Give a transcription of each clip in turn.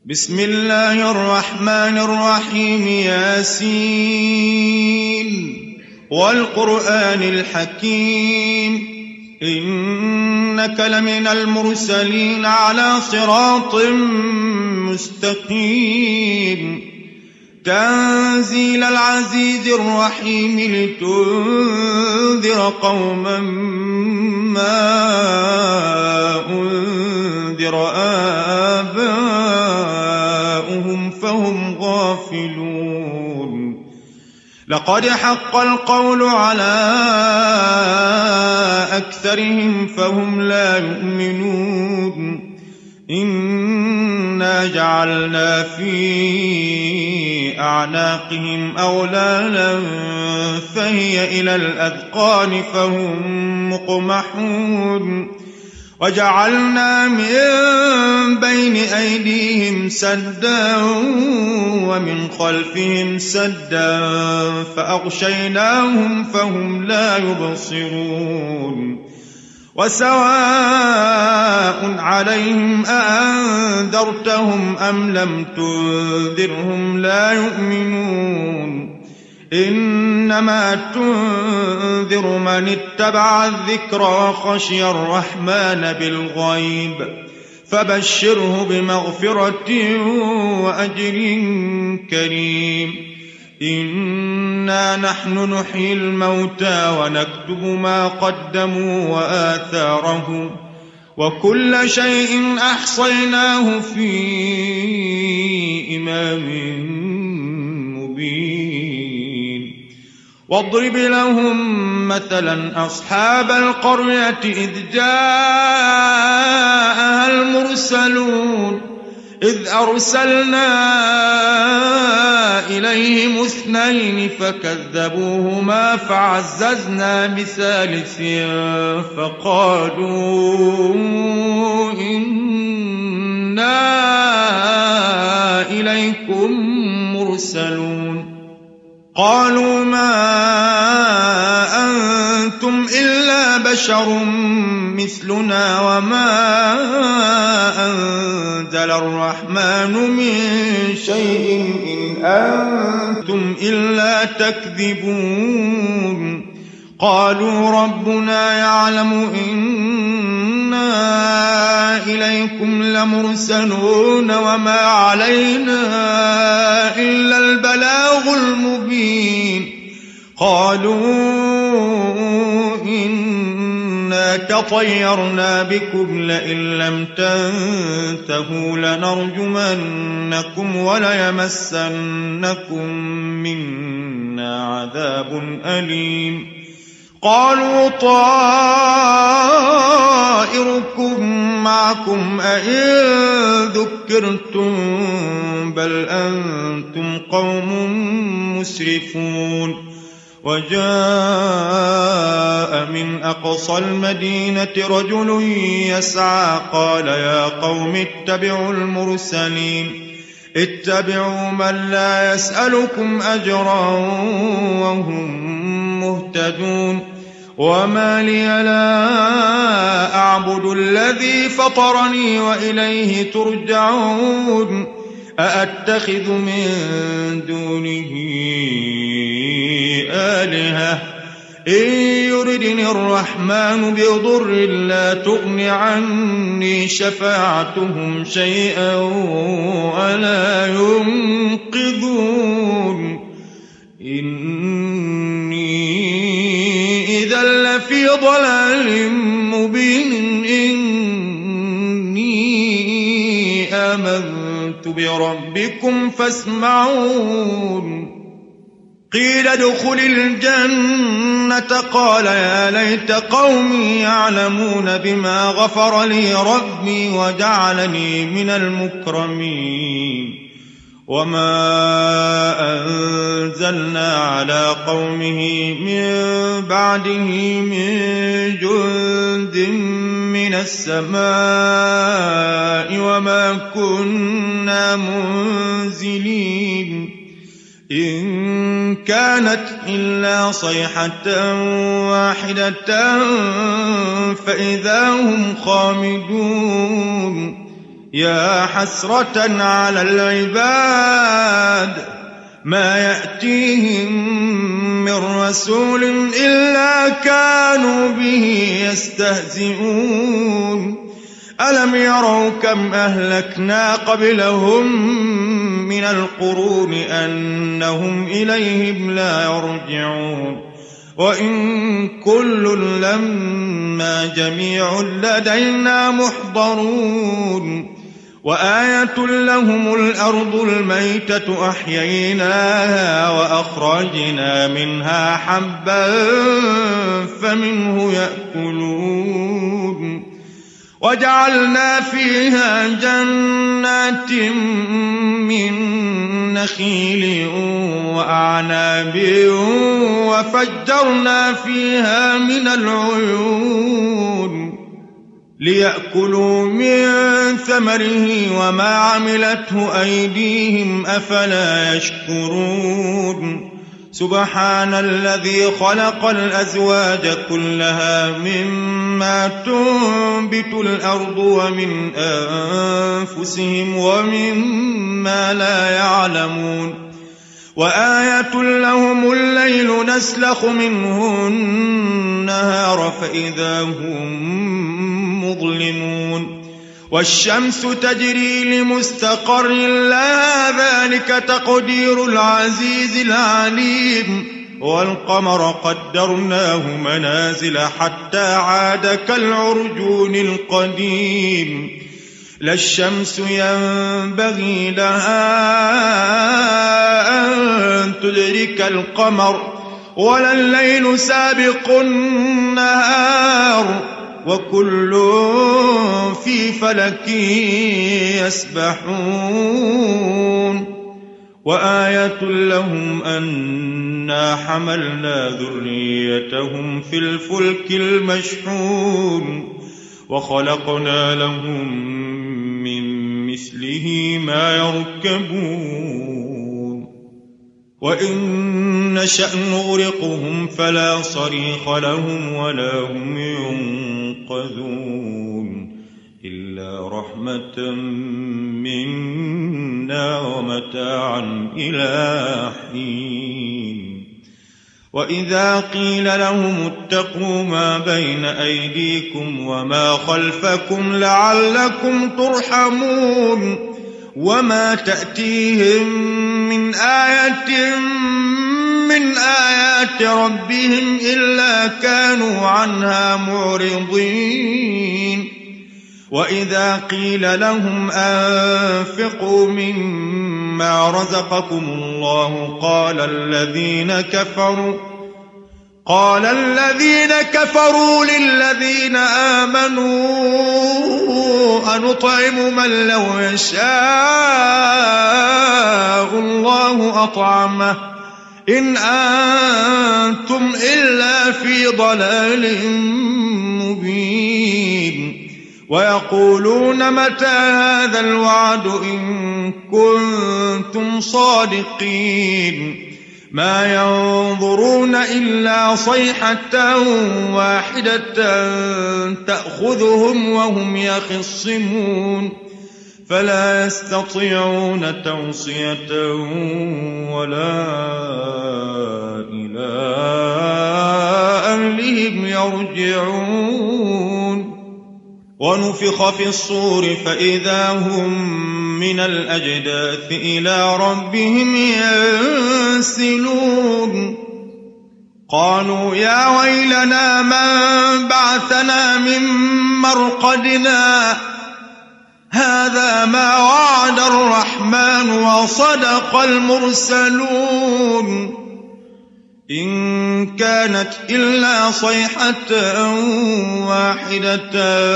بسم الله الرحمن الرحيم. ياسين والقرآن الحكيم إنك لمن المرسلين على صراط مستقيم تنزيل العزيز الرحيم لتنذر قوما ما أنذر آباؤهم فهم غافلون. لقد حق القول على أكثرهم فهم لا يؤمنون. إنا جعلنا في أعناقهم أغلالا فهي إلى الأذقان فهم مقمحون. وجعلنا من بين أيديهم سدا ومن خلفهم سدا فأغشيناهم فهم لا يبصرون. وسواء عليهم أأنذرتهم أم لم تنذرهم لا يؤمنون. إنما تنذر من اتبع الذكر وخشي الرحمن بالغيب فبشره بمغفرة وأجر كريم. إنا نحن نحيي الموتى ونكتب ما قدموا وآثارهم وكل شيء أحصيناه في إمام مبين. واضرب لهم مثلا أصحاب القرية إذ جاءها المرسلون إذ أرسلنا إليهم 2 فكذبوهما فعززنا بثالث فقالوا إنا إليكم مرسلون. قالوا ما أنتم إلا بشر مثلنا وما أنزل الرحمن من شيء إن أنتم إلا تكذبون. قالوا ربنا يعلم إنا إليكم لمرسلون وما علينا إلا البلاغ المبين. قالوا إنا تطيرنا بكم لئن لم تنتهوا لنرجمنكم وليمسنكم منا عذاب أليم. قالوا طائركم معكم أئن ذكرتم بل أنتم قوم مسرفون. وجاء من أقصى المدينة رجل يسعى قال يا قوم اتبعوا المرسلين اتبعوا من لا يسألكم أجرا وهم مهتدون. وما لي لا أعبد الذي فطرني وإليه ترجعون. أأتخذ من دونه آلهة إن يردني الرحمن بضر لا تغن عني شفاعتهم شيئا ولا ينقذون. إني إذا لفي ضلال مبين. إني آمنت بربكم فاسمعون. قيل ادخل الجنة قال يا ليت قومي يعلمون بما غفر لي ربي وجعلني من المكرمين. وما أنزلنا على قومه من بعده من جند من السماء وما كنا منزلين. إن كانت إلا صيحة واحدة فإذا هم خامدون. يا حسرة على العباد ما يأتيهم من رسول إلا كانوا به يستهزئون ألم يروا كم أهلكنا قبلهم من القرون أنهم إليهم لا يرجعون وإن كل لما جميع لدينا محضرون وآية لهم الأرض الميتة أحييناها وأخرجنا منها حبا فمنه يأكلون وجعلنا فيها جنات من نخيل وأعناب وفجرنا فيها من العيون ليأكلوا من ثمره وما عملته أيديهم أفلا يشكرون سبحان الذي خلق الأزواج كلها مما تنبت الأرض ومن أنفسهم ومما لا يعلمون وآية لهم الليل نسلخ منه النهار فإذا هم مظلمون والشمس تجري لمستقر لها ذلك تقدير العزيز العليم والقمر قدرناه منازل حتى عاد كالعرجون القديم لا الشمس ينبغي لها أن تدرك القمر ولا الليل سابق النهار وكل في فلك يسبحون وآية لهم أنا حملنا ذريتهم في الفلك المشحون وخلقنا لهم من مثله ما يركبون وإن نشأ نغرقهم فلا صريخ لهم ولا هم ينقذون إلا رحمة منا ومتاعا إلى حين وإذا قيل لهم اتقوا ما بين أيديكم وما خلفكم لعلكم ترحمون وما تأتيهم من آية من آيات ربهم إلا كانوا عنها معرضين وإذا قيل لهم أنفقوا مما رزقكم الله قال الذين كفروا للذين آمنوا أنطعم من لو يشاء الله أطعمه إن أنتم إلا في ضلال مبين ويقولون متى هذا الوعد إن كنتم صادقين ما ينظرون إلا صيحة واحدة تأخذهم وهم يخصمون فلا يستطيعون توصية ولا إلى أهلهم يرجعون ونفخ في الصور فإذا هم من الأجداث إلى ربهم ينسلون قالوا يا ويلنا من بعثنا من مرقدنا هذا ما وعد الرحمن وصدق المرسلون إن كانت إلا صيحة واحدة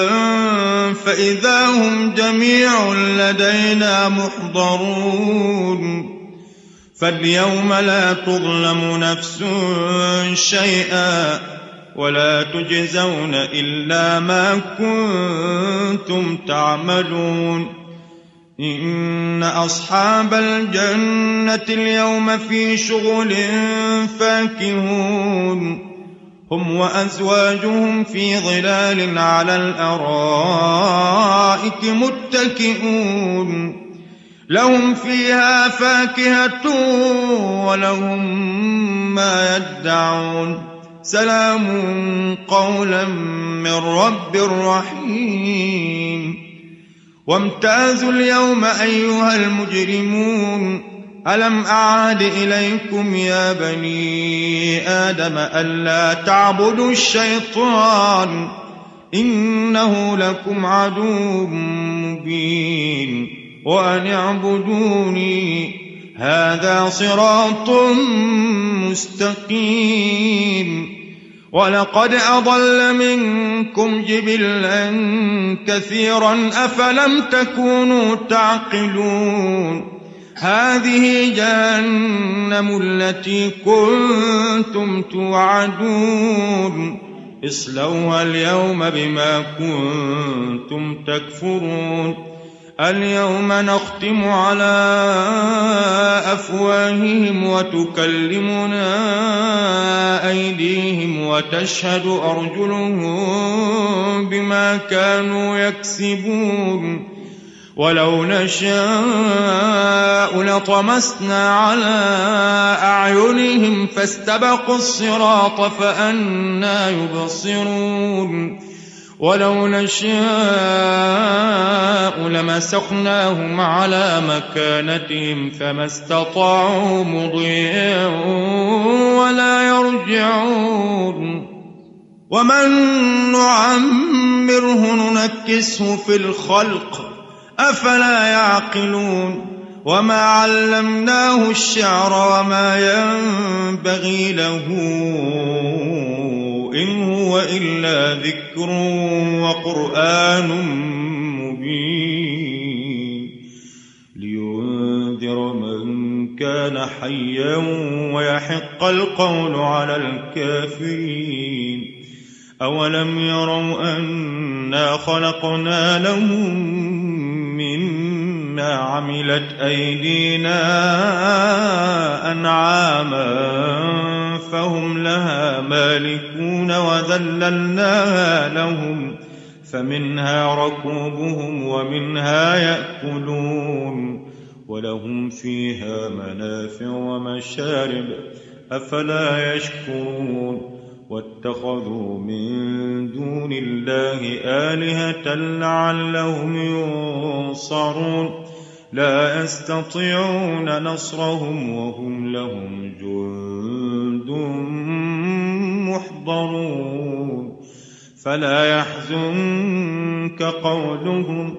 فإذا هم جميع لدينا محضرون فاليوم لا تظلم نفس شيئا ولا تجزون إلا ما كنتم تعملون إن أصحاب الجنة اليوم في شغل فاكهون هم وأزواجهم في ظلال على الأرائك متكئون لهم فيها فاكهة ولهم ما يدعون سلام قولا من رب رحيم وامتازوا اليوم أيها المجرمون ألم أعهد إليكم يا بني آدم ألا تعبدوا الشيطان إنه لكم عدو مبين وأن اعبدوني هذا صراط مستقيم ولقد أضل منكم جبلا كثيرا أفلم تكونوا تعقلون هذه جهنم التي كنتم توعدون اصلوها اليوم بما كنتم تكفرون اليوم نختم على أفواههم وتكلمنا أيديهم وتشهد أرجلهم بما كانوا يكسبون ولو نشاء لطمسنا على أعينهم فاستبقوا الصراط فأنى يبصرون ولو نشاء لمسخناهم على مكانتهم فما استطاعوا مضيا ولا يرجعون ومن نعمره ننكسه في الخلق أفلا يعقلون وما علمناه الشعر وما ينبغي له إن هو إلا ذكر وقرآن مبين لينذر من كان حيا ويحق القول على الكافرين أولم يروا أنا خلقنا لهم مما عملت أيدينا أنعاما فهم لها مالكون وذللناها لهم فمنها ركوبهم ومنها يأكلون ولهم فيها منافع ومشارب أفلا يشكرون واتخذوا من دون الله آلهة لعلهم ينصرون لا يستطيعون نصرهم وهم لهم جند محضرون فلا يحزنك قولهم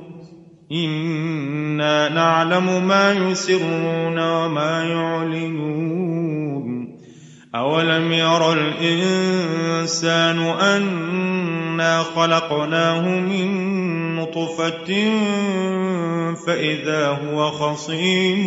إنا نعلم ما يسرون وما يعلنون أولم ير الإنسان أنا خلقناه من نطفة فإذا هو خصيم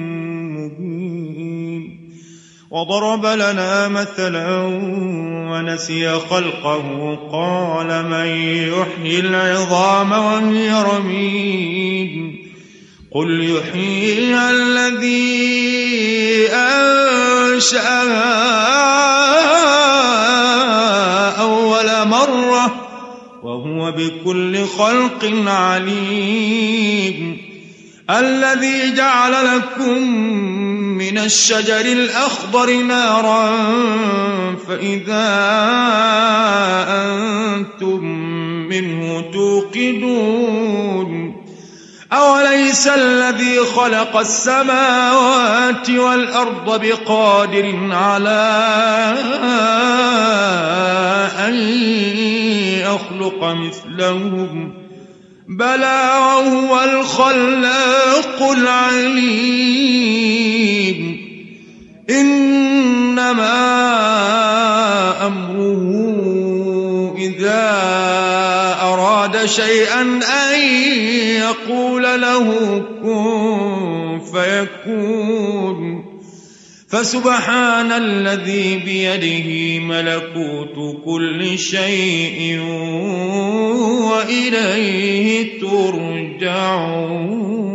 مبين وضرب لنا مثلا ونسي خلقه قال من يحيي العظام وهي رميم قل يحييها الذي أنشأها أول مرة وهو بكل خلق عليم الذي جعل لكم من الشجر الأخضر نارا فإذا أنتم منه توقدون أوليس الذي خلق السماوات والأرض بقادر على أن يخلق مثلهم بلى وهو الخلاق العليم إنما أمره إذا أراد شيئا أن يقول له كن فيكون فسبحان الذي بيده ملكوت كل شيء وإليه ترجعون.